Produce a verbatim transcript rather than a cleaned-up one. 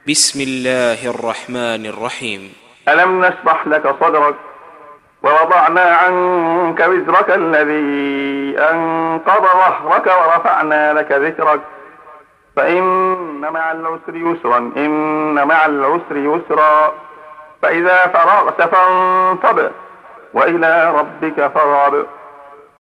بسم الله الرحمن الرحيم. ألم نشرح لك صدرك ووضعنا عنك وزرك الذي أنقض ظهرك ورفعنا لك ذكرك فإن مع العسر يسرا إن مع العسر يسرا فإذا فرغت فانصب وإلى ربك فارغب.